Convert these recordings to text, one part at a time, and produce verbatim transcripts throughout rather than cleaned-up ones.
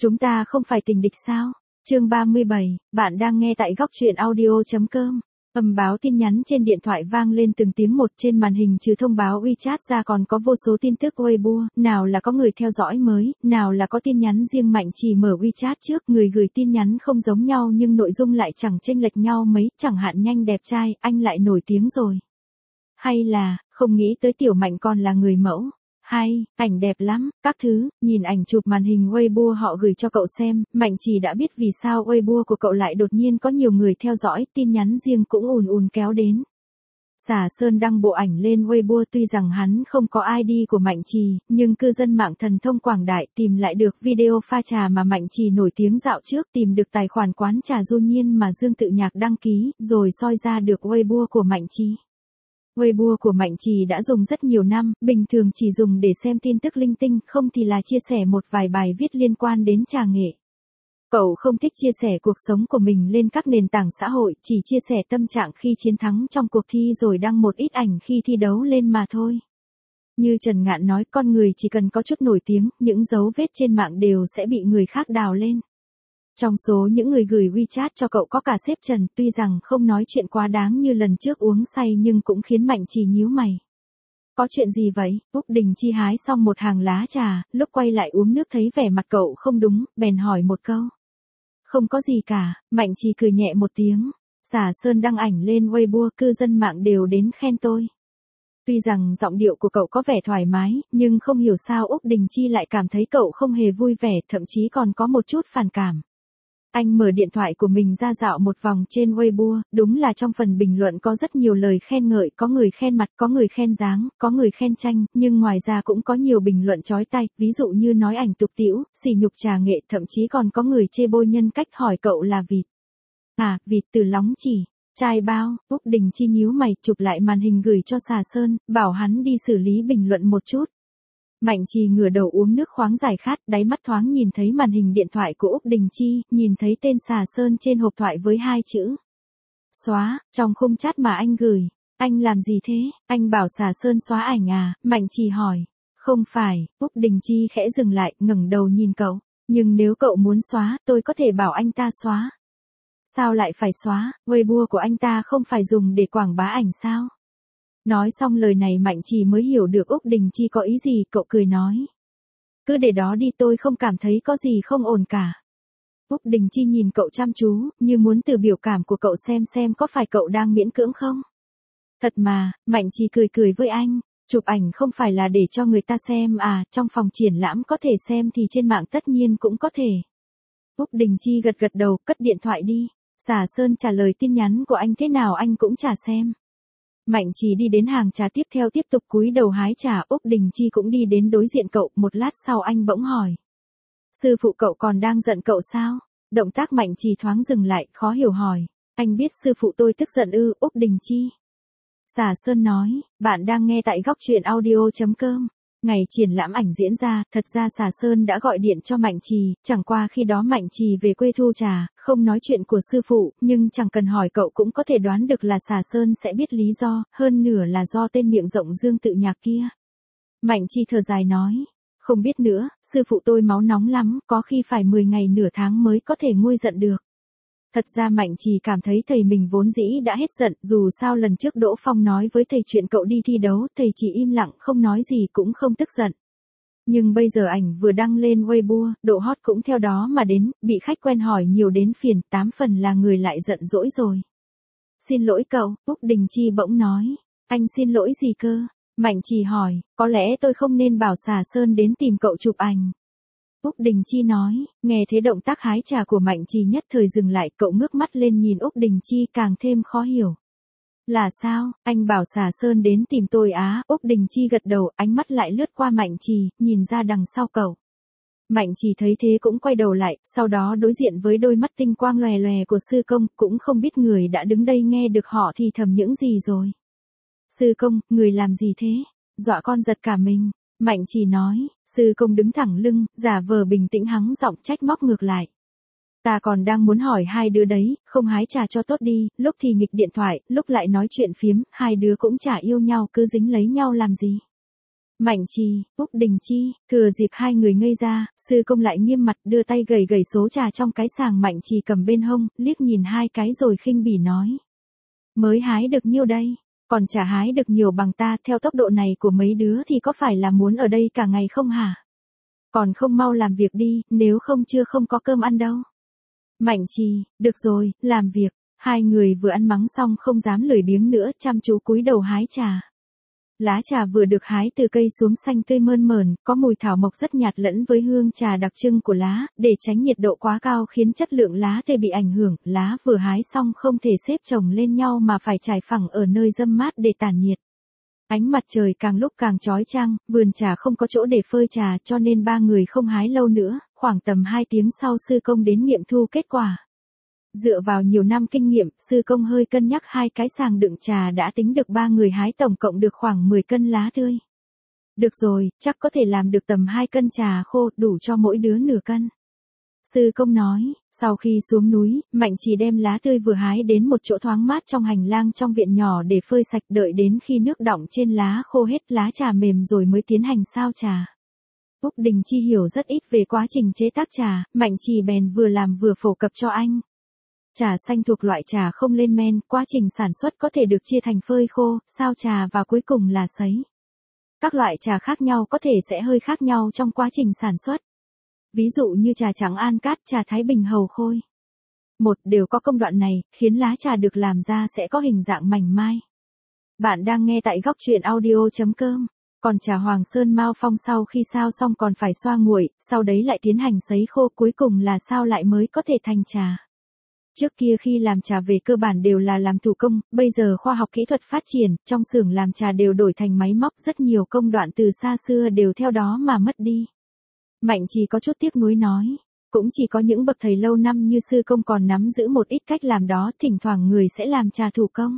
Chúng ta không phải tình địch sao? Chương ba mươi bảy, bạn đang nghe tại góc truyện audio.com. Âm báo tin nhắn trên điện thoại vang lên từng tiếng một, trên màn hình trừ thông báo WeChat ra còn có vô số tin tức Weibo, nào là có người theo dõi mới, nào là có tin nhắn riêng. Mạnh Trì mở WeChat trước, người gửi tin nhắn không giống nhau nhưng nội dung lại chẳng chênh lệch nhau mấy, chẳng hạn nhanh đẹp trai, anh lại nổi tiếng rồi. Hay là, không nghĩ tới Tiểu Mạnh còn là người mẫu. Hay, ảnh đẹp lắm, các thứ. Nhìn ảnh chụp màn hình Weibo họ gửi cho cậu xem, Mạnh Trì đã biết vì sao Weibo của cậu lại đột nhiên có nhiều người theo dõi, tin nhắn riêng cũng ùn ùn kéo đến. Xà Sơn đăng bộ ảnh lên Weibo, tuy rằng hắn không có i đê của Mạnh Trì, nhưng cư dân mạng thần thông quảng đại tìm lại được video pha trà mà Mạnh Trì nổi tiếng dạo trước, tìm được tài khoản quán trà Du Nhiên mà Dương Tự Nhạc đăng ký, rồi soi ra được Weibo của Mạnh Trì. Weibo của Mạnh Trì đã dùng rất nhiều năm, bình thường chỉ dùng để xem tin tức linh tinh, không thì là chia sẻ một vài bài viết liên quan đến trà nghệ. Cậu không thích chia sẻ cuộc sống của mình lên các nền tảng xã hội, chỉ chia sẻ tâm trạng khi chiến thắng trong cuộc thi rồi đăng một ít ảnh khi thi đấu lên mà thôi. Như Trần Ngạn nói, con người chỉ cần có chút nổi tiếng, những dấu vết trên mạng đều sẽ bị người khác đào lên. Trong số những người gửi WeChat cho cậu có cả sếp Trần, tuy rằng không nói chuyện quá đáng như lần trước uống say nhưng cũng khiến Mạnh Trì nhíu mày. Có chuyện gì vậy? Úc Đình Chi hái xong một hàng lá trà, lúc quay lại uống nước thấy vẻ mặt cậu không đúng, bèn hỏi một câu. Không có gì cả, Mạnh Trì cười nhẹ một tiếng. Xà Sơn đăng ảnh lên Weibo, cư dân mạng đều đến khen tôi. Tuy rằng giọng điệu của cậu có vẻ thoải mái, nhưng không hiểu sao Úc Đình Chi lại cảm thấy cậu không hề vui vẻ, thậm chí còn có một chút phản cảm. Anh mở điện thoại của mình ra dạo một vòng trên Weibo, đúng là trong phần bình luận có rất nhiều lời khen ngợi, có người khen mặt, có người khen dáng, có người khen tranh, nhưng ngoài ra cũng có nhiều bình luận chói tai, ví dụ như nói ảnh tục tĩu, sỉ nhục trà nghệ, thậm chí còn có người chê bôi nhân cách, hỏi cậu là vịt. À, vịt từ Lóng Chỉ, trai bao. Úc Đình Chi nhíu mày, chụp lại màn hình gửi cho Xà Sơn, bảo hắn đi xử lý bình luận một chút. Mạnh Trì ngửa đầu uống nước khoáng giải khát, đáy mắt thoáng nhìn thấy màn hình điện thoại của Úc Đình Chi, nhìn thấy tên Xà Sơn trên hộp thoại với hai chữ xóa, trong khung chat mà anh gửi. Anh làm gì thế? Anh bảo Xà Sơn xóa ảnh à? Mạnh Trì hỏi. Không phải. Úc Đình Chi khẽ dừng lại, ngẩng đầu nhìn cậu. Nhưng nếu cậu muốn xóa, tôi có thể bảo anh ta xóa. Sao lại phải xóa? Weibo của anh ta không phải dùng để quảng bá ảnh sao? Nói xong lời này Mạnh Trì mới hiểu được Úc Đình Chi có ý gì, cậu cười nói. Cứ để đó đi, tôi không cảm thấy có gì không ổn cả. Úc Đình Chi nhìn cậu chăm chú, như muốn từ biểu cảm của cậu xem xem có phải cậu đang miễn cưỡng không. Thật mà, Mạnh Trì cười cười với anh, chụp ảnh không phải là để cho người ta xem à, trong phòng triển lãm có thể xem thì trên mạng tất nhiên cũng có thể. Úc Đình Chi gật gật đầu, cất điện thoại đi. Xà Sơn trả lời tin nhắn của anh thế nào anh cũng chả xem. Mạnh Trì đi đến hàng trà tiếp theo tiếp tục cúi đầu hái trà, Úc Đình Chi cũng đi đến đối diện cậu, một lát sau anh bỗng hỏi. Sư phụ cậu còn đang giận cậu sao? Động tác Mạnh Trì thoáng dừng lại, khó hiểu hỏi. Anh biết sư phụ tôi tức giận ư? Úc Đình Chi. Xà Sơn nói, bạn đang nghe tại góc truyện audio.com. Ngày triển lãm ảnh diễn ra, thật ra Xà Sơn đã gọi điện cho Mạnh Trì, chẳng qua khi đó Mạnh Trì về quê thu trà, không nói chuyện của sư phụ, nhưng chẳng cần hỏi cậu cũng có thể đoán được là Xà Sơn sẽ biết lý do, hơn nửa là do tên miệng rộng Dương Tự Nhạc kia. Mạnh Trì thở dài nói, không biết nữa, sư phụ tôi máu nóng lắm, có khi phải mười ngày nửa tháng mới có thể nguôi giận được. Thật ra Mạnh Trì cảm thấy thầy mình vốn dĩ đã hết giận, dù sao lần trước Đỗ Phong nói với thầy chuyện cậu đi thi đấu, thầy chỉ im lặng không nói gì cũng không tức giận. Nhưng bây giờ ảnh vừa đăng lên Weibo, độ hot cũng theo đó mà đến, bị khách quen hỏi nhiều đến phiền, tám phần là người lại giận dỗi rồi. Xin lỗi cậu, Úc Đình Chi bỗng nói. Anh xin lỗi gì cơ? Mạnh Trì hỏi, có lẽ tôi không nên bảo Xà Sơn đến tìm cậu chụp ảnh. Úc Đình Chi nói, nghe thế động tác hái trà của Mạnh Trì nhất thời dừng lại, cậu ngước mắt lên nhìn Úc Đình Chi càng thêm khó hiểu. Là sao, anh bảo Xà Sơn đến tìm tôi á? Úc Đình Chi gật đầu, ánh mắt lại lướt qua Mạnh Trì, nhìn ra đằng sau cậu. Mạnh Trì thấy thế cũng quay đầu lại, sau đó đối diện với đôi mắt tinh quang lòe lòe của sư công, cũng không biết người đã đứng đây nghe được họ thì thầm những gì rồi. Sư công, người làm gì thế? Dọa con giật cả mình. Mạnh Trì nói, sư công đứng thẳng lưng, giả vờ bình tĩnh hắng giọng trách móc ngược lại. Ta còn đang muốn hỏi hai đứa đấy, không hái trà cho tốt đi, lúc thì nghịch điện thoại, lúc lại nói chuyện phiếm, hai đứa cũng chả yêu nhau cứ dính lấy nhau làm gì. Mạnh Trì, Úc Đình Chi, thừa dịp hai người ngây ra, sư công lại nghiêm mặt đưa tay gầy gầy số trà trong cái sàng Mạnh Trì cầm bên hông, liếc nhìn hai cái rồi khinh bỉ nói. Mới hái được nhiêu đây, còn chả hái được nhiều bằng ta, theo tốc độ này của mấy đứa thì có phải là muốn ở đây cả ngày không hả? Còn không mau làm việc đi, nếu không chưa không có cơm ăn đâu. Mạnh Trì, được rồi, làm việc. Hai người vừa ăn mắng xong không dám lười biếng nữa, chăm chú cúi đầu hái trà. Lá trà vừa được hái từ cây xuống xanh tươi mơn mởn, có mùi thảo mộc rất nhạt lẫn với hương trà đặc trưng của lá, để tránh nhiệt độ quá cao khiến chất lượng lá tê bị ảnh hưởng, lá vừa hái xong không thể xếp chồng lên nhau mà phải trải phẳng ở nơi râm mát để tản nhiệt. Ánh mặt trời càng lúc càng chói chang, vườn trà không có chỗ để phơi trà cho nên ba người không hái lâu nữa, khoảng tầm hai tiếng sau sư công đến nghiệm thu kết quả. Dựa vào nhiều năm kinh nghiệm, sư công hơi cân nhắc hai cái sàng đựng trà đã tính được ba người hái tổng cộng được khoảng mười cân lá tươi. Được rồi, chắc có thể làm được tầm hai cân trà khô, đủ cho mỗi đứa nửa cân. Sư công nói, sau khi xuống núi, Mạnh Trì đem lá tươi vừa hái đến một chỗ thoáng mát trong hành lang trong viện nhỏ để phơi sạch, đợi đến khi nước đọng trên lá khô hết lá trà mềm rồi mới tiến hành sao trà. Úc Đình Chi hiểu rất ít về quá trình chế tác trà, Mạnh Trì bèn vừa làm vừa phổ cập cho anh. Trà xanh thuộc loại trà không lên men, quá trình sản xuất có thể được chia thành phơi khô, sao trà và cuối cùng là sấy. Các loại trà khác nhau có thể sẽ hơi khác nhau trong quá trình sản xuất. Ví dụ như trà trắng An Cát, trà Thái Bình Hầu Khôi. Một đều có công đoạn này, khiến lá trà được làm ra sẽ có hình dạng mảnh mai. Bạn đang nghe tại góc truyện audio chấm com. Còn trà Hoàng Sơn Mao Phong sau khi sao xong còn phải xoa nguội, sau đấy lại tiến hành sấy khô, cuối cùng là sao lại mới có thể thành trà. Trước kia khi làm trà về cơ bản đều là làm thủ công, bây giờ khoa học kỹ thuật phát triển, trong xưởng làm trà đều đổi thành máy móc, rất nhiều công đoạn từ xa xưa đều theo đó mà mất đi. Mạnh Trì có chút tiếc nuối nói, cũng chỉ có những bậc thầy lâu năm như sư công còn nắm giữ một ít cách làm đó, thỉnh thoảng người sẽ làm trà thủ công.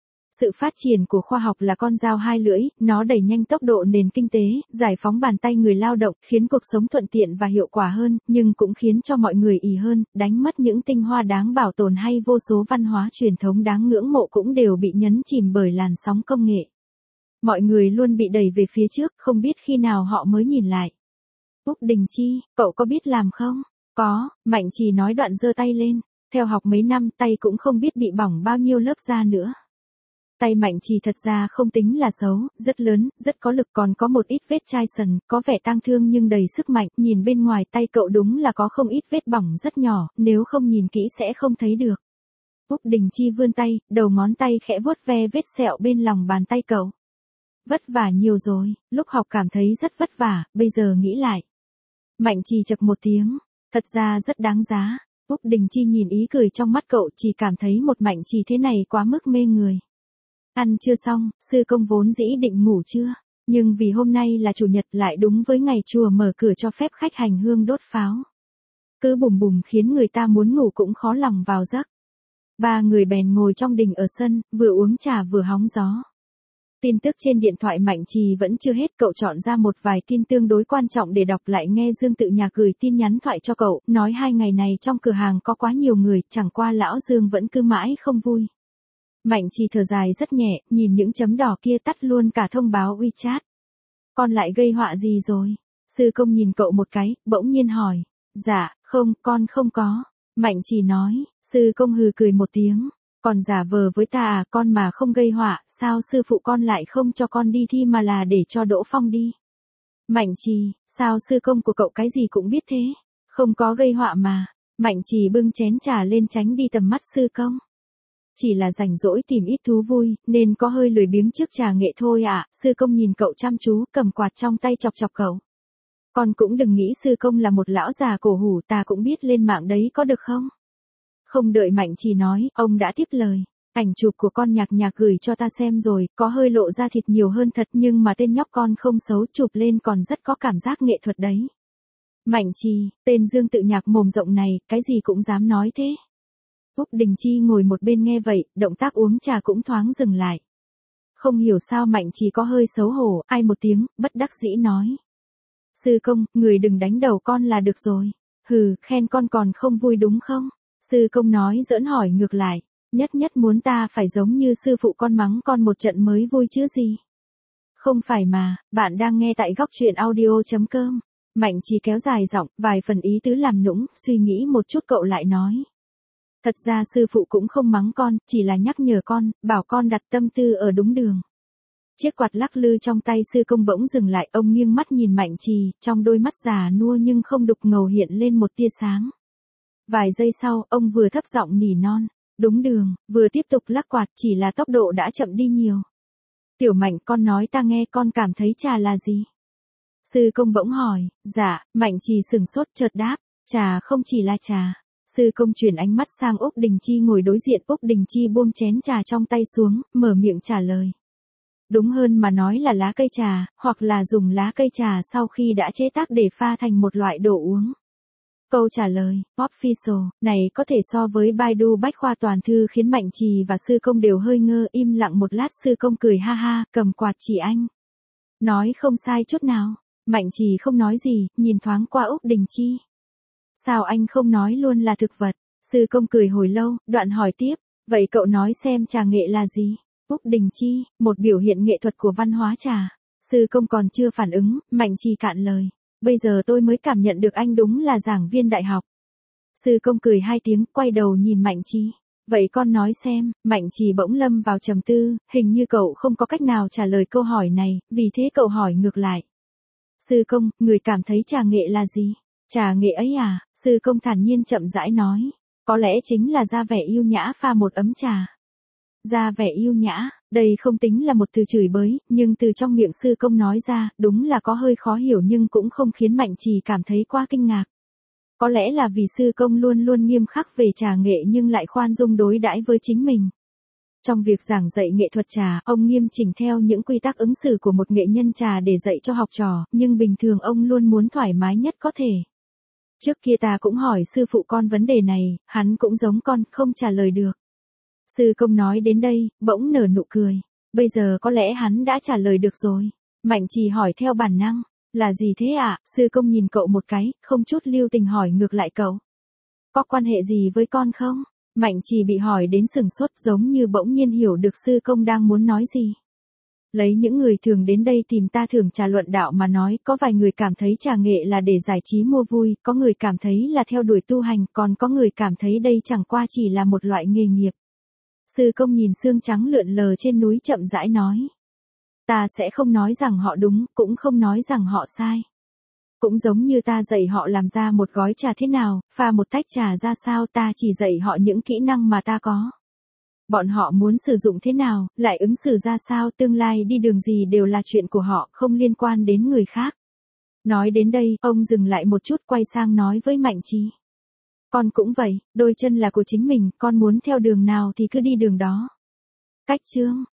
Sự phát triển của khoa học là con dao hai lưỡi, nó đẩy nhanh tốc độ nền kinh tế, giải phóng bàn tay người lao động, khiến cuộc sống thuận tiện và hiệu quả hơn, nhưng cũng khiến cho mọi người ì hơn, đánh mất những tinh hoa đáng bảo tồn hay vô số văn hóa truyền thống đáng ngưỡng mộ cũng đều bị nhấn chìm bởi làn sóng công nghệ. Mọi người luôn bị đẩy về phía trước, không biết khi nào họ mới nhìn lại. Úc Đình Chi, cậu có biết làm không? Có, Mạnh Trì nói đoạn giơ tay lên, theo học mấy năm tay cũng không biết bị bỏng bao nhiêu lớp da nữa. Tay Mạnh Trì thật ra không tính là xấu, rất lớn, rất có lực, còn có một ít vết chai sần, có vẻ tang thương nhưng đầy sức mạnh, nhìn bên ngoài tay cậu đúng là có không ít vết bỏng rất nhỏ, nếu không nhìn kỹ sẽ không thấy được. Úc Đình Chi vươn tay, đầu ngón tay khẽ vuốt ve vết sẹo bên lòng bàn tay cậu. Vất vả nhiều rồi, lúc học cảm thấy rất vất vả, bây giờ nghĩ lại. Mạnh Trì chậc một tiếng, thật ra rất đáng giá. Úc Đình Chi nhìn ý cười trong mắt cậu, chỉ cảm thấy một Mạnh Trì thế này quá mức mê người. Ăn chưa xong, sư công vốn dĩ định ngủ trưa, nhưng vì hôm nay là chủ nhật lại đúng với ngày chùa mở cửa cho phép khách hành hương đốt pháo. Cứ bùm bùm khiến người ta muốn ngủ cũng khó lòng vào giấc. Ba người bèn ngồi trong đình ở sân, vừa uống trà vừa hóng gió. Tin tức trên điện thoại Mạnh Trì vẫn chưa hết, cậu chọn ra một vài tin tương đối quan trọng để đọc lại, nghe Dương Tự Nhạc gửi tin nhắn thoại cho cậu, nói hai ngày này trong cửa hàng có quá nhiều người, chẳng qua lão Dương vẫn cứ mãi không vui. Mạnh Trì thở dài rất nhẹ, nhìn những chấm đỏ kia tắt luôn cả thông báo WeChat. Con lại gây họa gì rồi? Sư công nhìn cậu một cái, bỗng nhiên hỏi. Dạ, không, con không có. Mạnh Trì nói, sư công hừ cười một tiếng. Còn giả vờ với ta à, con mà không gây họa, sao sư phụ con lại không cho con đi thi mà là để cho Đỗ Phong đi? Mạnh Trì, sao sư công của cậu cái gì cũng biết thế? Không có gây họa mà. Mạnh Trì bưng chén trà lên tránh đi tầm mắt sư công. Chỉ là rảnh rỗi tìm ít thú vui, nên có hơi lười biếng trước trà nghệ thôi ạ. À. Sư công nhìn cậu chăm chú, cầm quạt trong tay chọc chọc cậu. Con cũng đừng nghĩ sư công là một lão già cổ hủ, ta cũng biết lên mạng đấy có được không? Không đợi Mạnh Trì nói, ông đã tiếp lời. Ảnh chụp của con Nhạc Nhạc gửi cho ta xem rồi, có hơi lộ ra thịt nhiều hơn thật, nhưng mà tên nhóc con không xấu, chụp lên còn rất có cảm giác nghệ thuật đấy. Mạnh Trì, tên Dương Tự Nhạc mồm rộng này, cái gì cũng dám nói thế. Úc Đình Chi ngồi một bên nghe vậy, động tác uống trà cũng thoáng dừng lại. Không hiểu sao Mạnh Trì có hơi xấu hổ, ai một tiếng, bất đắc dĩ nói. Sư công, người đừng đánh đầu con là được rồi. Hừ, khen con còn không vui đúng không? Sư công nói giỡn hỏi ngược lại, nhất nhất muốn ta phải giống như sư phụ con mắng con một trận mới vui chứ gì. Không phải mà, bạn đang nghe tại góc chuyện audio.com. Mạnh Trì kéo dài giọng, vài phần ý tứ làm nũng, suy nghĩ một chút cậu lại nói. Thật ra sư phụ cũng không mắng con, chỉ là nhắc nhở con, bảo con đặt tâm tư ở đúng đường. Chiếc quạt lắc lư trong tay sư công bỗng dừng lại, ông nghiêng mắt nhìn Mạnh Trì, trong đôi mắt già nua nhưng không đục ngầu hiện lên một tia sáng. Vài giây sau, ông vừa thấp giọng nỉ non, đúng đường, vừa tiếp tục lắc quạt, chỉ là tốc độ đã chậm đi nhiều. Tiểu Mạnh, con nói ta nghe, con cảm thấy trà là gì? Sư công bỗng hỏi. Dạ. Mạnh Trì sừng sốt chợt đáp, trà không chỉ là trà. Sư công chuyển ánh mắt sang Úc Đình Chi ngồi đối diện. Úc Đình Chi buông chén trà trong tay xuống, mở miệng trả lời. Đúng hơn mà nói là lá cây trà, hoặc là dùng lá cây trà sau khi đã chế tác để pha thành một loại đồ uống. Câu trả lời, official, này có thể so với Baidu Bách khoa toàn thư khiến Mạnh Trì và sư công đều hơi ngơ. Im lặng một lát, sư công cười ha ha, cầm quạt chỉ anh. Nói không sai chút nào. Mạnh Trì không nói gì, nhìn thoáng qua Úc Đình Chi. Sao anh không nói luôn là thực vật? Sư công cười hồi lâu, đoạn hỏi tiếp, vậy cậu nói xem trà nghệ là gì? Úc Đình Chi, một biểu hiện nghệ thuật của văn hóa trà. Sư công còn chưa phản ứng, Mạnh Trì cạn lời. Bây giờ tôi mới cảm nhận được anh đúng là giảng viên đại học. Sư công cười hai tiếng, quay đầu nhìn Mạnh Trì. Vậy con nói xem. Mạnh Trì bỗng lâm vào trầm tư, hình như cậu không có cách nào trả lời câu hỏi này, vì thế cậu hỏi ngược lại. Sư công, người cảm thấy trà nghệ là gì? Trà nghệ ấy à? Sư công thản nhiên chậm rãi nói. Có lẽ chính là ra vẻ yêu nhã pha một ấm trà. Ra vẻ yêu nhã, đây không tính là một từ chửi bới, nhưng từ trong miệng sư công nói ra, đúng là có hơi khó hiểu nhưng cũng không khiến Mạnh Trì cảm thấy quá kinh ngạc. Có lẽ là vì sư công luôn luôn nghiêm khắc về trà nghệ nhưng lại khoan dung đối đãi với chính mình. Trong việc giảng dạy nghệ thuật trà, ông nghiêm chỉnh theo những quy tắc ứng xử của một nghệ nhân trà để dạy cho học trò, nhưng bình thường ông luôn muốn thoải mái nhất có thể. Trước kia ta cũng hỏi sư phụ con vấn đề này, hắn cũng giống con, không trả lời được. Sư công nói đến đây, bỗng nở nụ cười. Bây giờ có lẽ hắn đã trả lời được rồi. Mạnh Trì hỏi theo bản năng. Là gì thế ạ? À? Sư công nhìn cậu một cái, không chút lưu tình hỏi ngược lại cậu. Có quan hệ gì với con không? Mạnh Trì bị hỏi đến sừng sốt, giống như bỗng nhiên hiểu được sư công đang muốn nói gì. Lấy những người thường đến đây tìm ta thưởng trà luận đạo mà nói, có vài người cảm thấy trà nghệ là để giải trí mua vui, có người cảm thấy là theo đuổi tu hành, còn có người cảm thấy đây chẳng qua chỉ là một loại nghề nghiệp. Sư công nhìn xương trắng lượn lờ trên núi chậm rãi nói. Ta sẽ không nói rằng họ đúng, cũng không nói rằng họ sai. Cũng giống như ta dạy họ làm ra một gói trà thế nào, pha một tách trà ra sao, ta chỉ dạy họ những kỹ năng mà ta có. Bọn họ muốn sử dụng thế nào, lại ứng xử ra sao, tương lai đi đường gì đều là chuyện của họ, không liên quan đến người khác. Nói đến đây, ông dừng lại một chút, quay sang nói với Mạnh Trì. Con cũng vậy, đôi chân là của chính mình, con muốn theo đường nào thì cứ đi đường đó. Cách chương